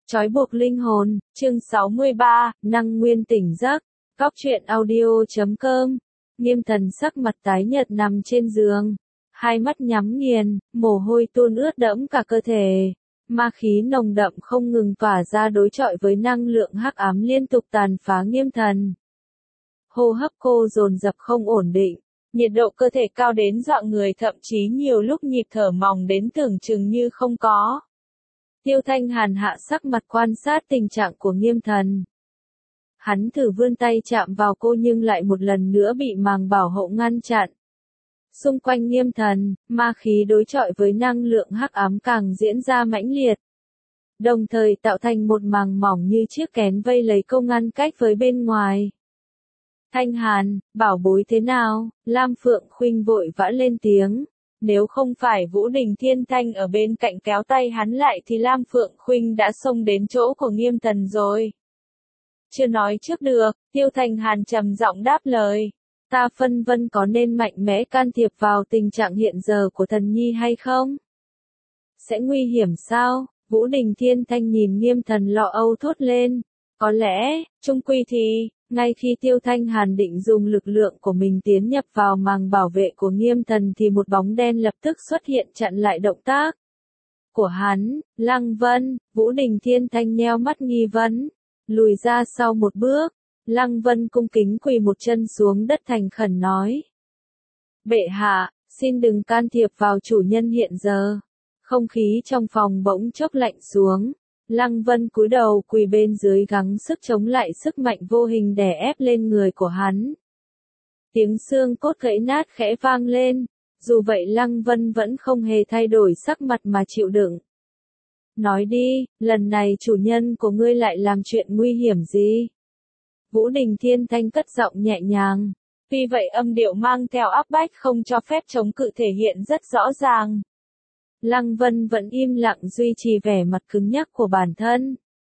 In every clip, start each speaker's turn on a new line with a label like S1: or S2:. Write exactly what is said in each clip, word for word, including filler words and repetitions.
S1: Trói buộc linh hồn, chương sáu mươi ba, năng nguyên tỉnh giấc, góc truyện audio chấm com. Nghiêm Thần sắc mặt tái nhợt nằm trên giường, hai mắt nhắm nghiền, mồ hôi tuôn ướt đẫm cả cơ thể. Ma khí nồng đậm không ngừng tỏa ra đối chọi với năng lượng hắc ám liên tục tàn phá Nghiêm Thần. Hô hấp cô dồn dập không ổn định, nhiệt độ cơ thể cao đến dọa người, thậm chí nhiều lúc nhịp thở mỏng đến tưởng chừng như không có. Tiêu Thanh Hàn hạ sắc mặt quan sát tình trạng của Nghiêm Thần. Hắn thử vươn tay chạm vào cô nhưng lại một lần nữa bị màng bảo hộ ngăn chặn. Xung quanh Nghiêm Thần, ma khí đối chọi với năng lượng hắc ám càng diễn ra mãnh liệt. Đồng thời tạo thành một màng mỏng như chiếc kén vây lấy cô ngăn cách với bên ngoài. Thanh Hàn, bảo bối thế nào? Lam Phượng Khuynh vội vã lên tiếng. Nếu không phải Vũ Đình Thiên Thanh ở bên cạnh kéo tay hắn lại thì Lam Phượng Khuynh đã xông đến chỗ của Nghiêm Thần rồi. Chưa nói trước được, Tiêu Thanh Hàn trầm giọng đáp lời. Ta phân vân có nên mạnh mẽ can thiệp vào tình trạng hiện giờ của Thần Nhi hay không? Sẽ nguy hiểm sao? Vũ Đình Thiên Thanh nhìn Nghiêm Thần lo âu thốt lên. Có lẽ, chung quy thì, ngay khi Tiêu Thanh Hàn định dùng lực lượng của mình tiến nhập vào màng bảo vệ của Nghiêm Thần thì một bóng đen lập tức xuất hiện chặn lại động tác của hắn. Lăng Vân, Vũ Đình Thiên Thanh nheo mắt nghi vấn, lùi ra sau một bước. Lăng Vân cung kính quỳ một chân xuống đất thành khẩn nói. Bệ hạ, xin đừng can thiệp vào chủ nhân hiện giờ. Không khí trong phòng bỗng chốc lạnh xuống. Lăng Vân cúi đầu quỳ bên dưới gắng sức chống lại sức mạnh vô hình đè ép lên người của hắn. Tiếng xương cốt gãy nát khẽ vang lên, dù vậy Lăng Vân vẫn không hề thay đổi sắc mặt mà chịu đựng. Nói đi, lần này chủ nhân của ngươi lại làm chuyện nguy hiểm gì? Vũ Đình Thiên Thanh cất giọng nhẹ nhàng, tuy vậy âm điệu mang theo áp bách không cho phép chống cự thể hiện rất rõ ràng. Lăng Vân vẫn im lặng duy trì vẻ mặt cứng nhắc của bản thân.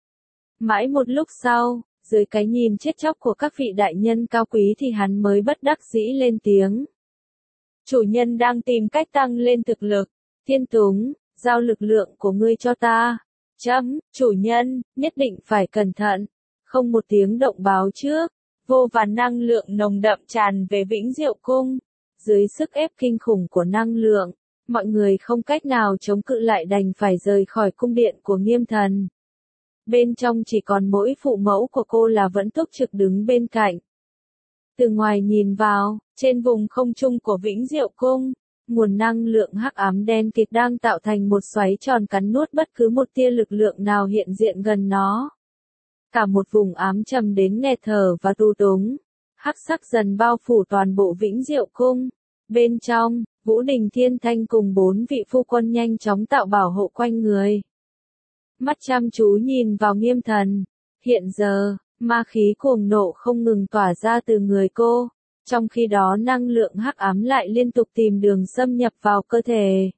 S1: Mãi một lúc sau, dưới cái nhìn chết chóc của các vị đại nhân cao quý thì hắn mới bất đắc dĩ lên tiếng. Chủ nhân đang tìm cách tăng lên thực lực. Thiên Túng, giao lực lượng của ngươi cho ta. Chấm, chủ nhân, nhất định phải cẩn thận. Không một tiếng động báo trước, vô vàn năng lượng nồng đậm tràn về Vĩnh Diệu Cung. Dưới sức ép kinh khủng của năng lượng, mọi người không cách nào chống cự lại đành phải rời khỏi cung điện của Nghiêm Thần. Bên trong chỉ còn mỗi phụ mẫu của cô là vẫn túc trực đứng bên cạnh. Từ ngoài nhìn vào, trên vùng không trung của Vĩnh Diệu Cung, nguồn năng lượng hắc ám đen kịt đang tạo thành một xoáy tròn cắn nuốt bất cứ một tia lực lượng nào hiện diện gần nó. Cả một vùng ám trầm đến nghẹt thở và tù túng, hắc sắc dần bao phủ toàn bộ Vĩnh Diệu Cung. Bên trong, Vũ Đình Thiên Thanh cùng bốn vị phu quân nhanh chóng tạo bảo hộ quanh người. Mắt chăm chú nhìn vào Nghiêm Thần. Hiện giờ, ma khí cuồng nộ không ngừng tỏa ra từ người cô, trong khi đó năng lượng hắc ám lại liên tục tìm đường xâm nhập vào cơ thể.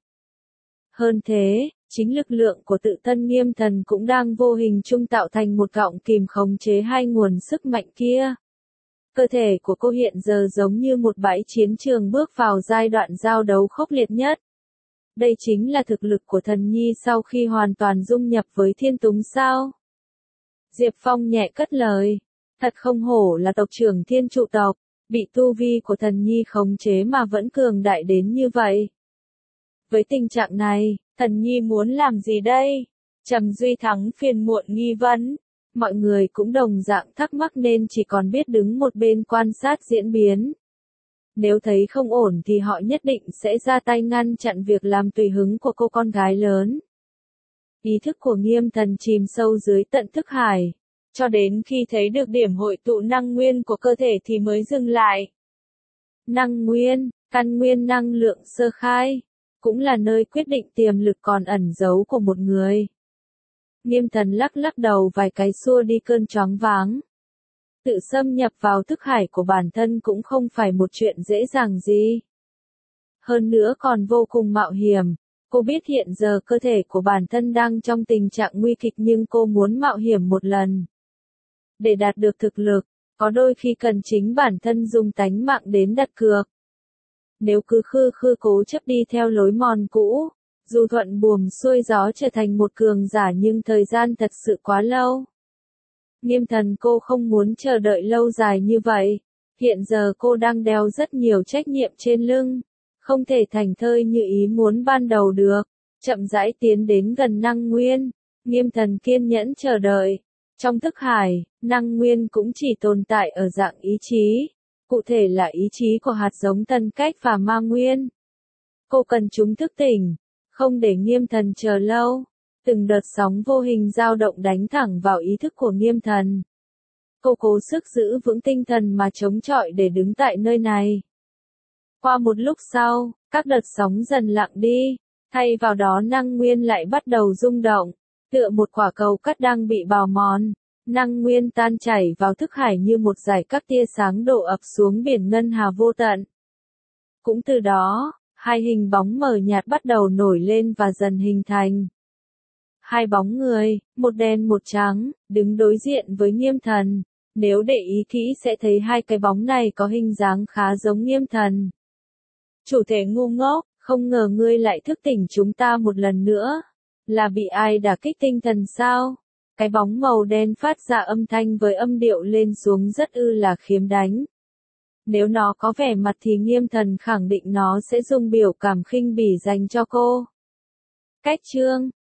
S1: Hơn thế, chính lực lượng của tự thân Nghiêm Thần cũng đang vô hình chung tạo thành một gọng kìm khống chế hai nguồn sức mạnh kia. Cơ thể của cô hiện giờ giống như một bãi chiến trường bước vào giai đoạn giao đấu khốc liệt nhất. Đây chính là thực lực của Thần Nhi sau khi hoàn toàn dung nhập với Thiên Túng sao? Diệp Phong nhẹ cất lời. Thật không hổ là tộc trưởng Thiên Trụ tộc, bị tu vi của Thần Nhi khống chế mà vẫn cường đại đến như vậy. Với tình trạng này, Thần Nhi muốn làm gì đây? Trầm Duy Thắng phiền muộn nghi vấn. Mọi người cũng đồng dạng thắc mắc nên chỉ còn biết đứng một bên quan sát diễn biến. Nếu thấy không ổn thì họ nhất định sẽ ra tay ngăn chặn việc làm tùy hứng của cô con gái lớn. Ý thức của Nghiêm Thần chìm sâu dưới tận thức hải, cho đến khi thấy được điểm hội tụ năng nguyên của cơ thể thì mới dừng lại. Năng nguyên, căn nguyên năng lượng sơ khai, cũng là nơi quyết định tiềm lực còn ẩn giấu của một người. Nghiêm Thần lắc lắc đầu vài cái xua đi cơn choáng váng. Tự xâm nhập vào thức hải của bản thân cũng không phải một chuyện dễ dàng gì. Hơn nữa còn vô cùng mạo hiểm. Cô biết hiện giờ cơ thể của bản thân đang trong tình trạng nguy kịch nhưng cô muốn mạo hiểm một lần. Để đạt được thực lực, có đôi khi cần chính bản thân dùng tánh mạng đến đặt cược. Nếu cứ khư khư cố chấp đi theo lối mòn cũ, Dù thuận buồm xuôi gió trở thành một cường giả nhưng thời gian thật sự quá lâu. Nghiêm Thần cô không muốn chờ đợi lâu dài như vậy. Hiện giờ cô đang đeo rất nhiều trách nhiệm trên lưng. Không thể thành thơi như ý muốn ban đầu được. Chậm rãi tiến đến gần năng nguyên. Nghiêm Thần kiên nhẫn chờ đợi. Trong thức hải, năng nguyên cũng chỉ tồn tại ở dạng ý chí. Cụ thể là ý chí của hạt giống tân cách và ma nguyên. Cô cần chúng thức tỉnh. Không để Nghiêm Thần chờ lâu. Từng đợt sóng vô hình dao động đánh thẳng vào ý thức của Nghiêm Thần. Cô cố sức giữ vững tinh thần mà chống chọi để đứng tại nơi này. Qua một lúc sau, các đợt sóng dần lặng đi, thay vào đó năng nguyên lại bắt đầu rung động, tựa một quả cầu cắt đang bị bào mòn. Năng nguyên tan chảy vào thức hải như một dải các tia sáng đổ ập xuống biển ngân hà vô tận. Cũng từ đó, hai hình bóng mờ nhạt bắt đầu nổi lên và dần hình thành. Hai bóng người, một đen một trắng, đứng đối diện với Nghiêm Thần. Nếu để ý kỹ sẽ thấy hai cái bóng này có hình dáng khá giống Nghiêm Thần. Chủ thể ngu ngốc, không ngờ ngươi lại thức tỉnh chúng ta một lần nữa. Là bị ai đả kích tinh thần sao? Cái bóng màu đen phát ra âm thanh với âm điệu lên xuống rất ư là khiếm đánh. Nếu nó có vẻ mặt thì Nghiêm Thần khẳng định nó sẽ dùng biểu cảm khinh bỉ dành cho cô. Cách chương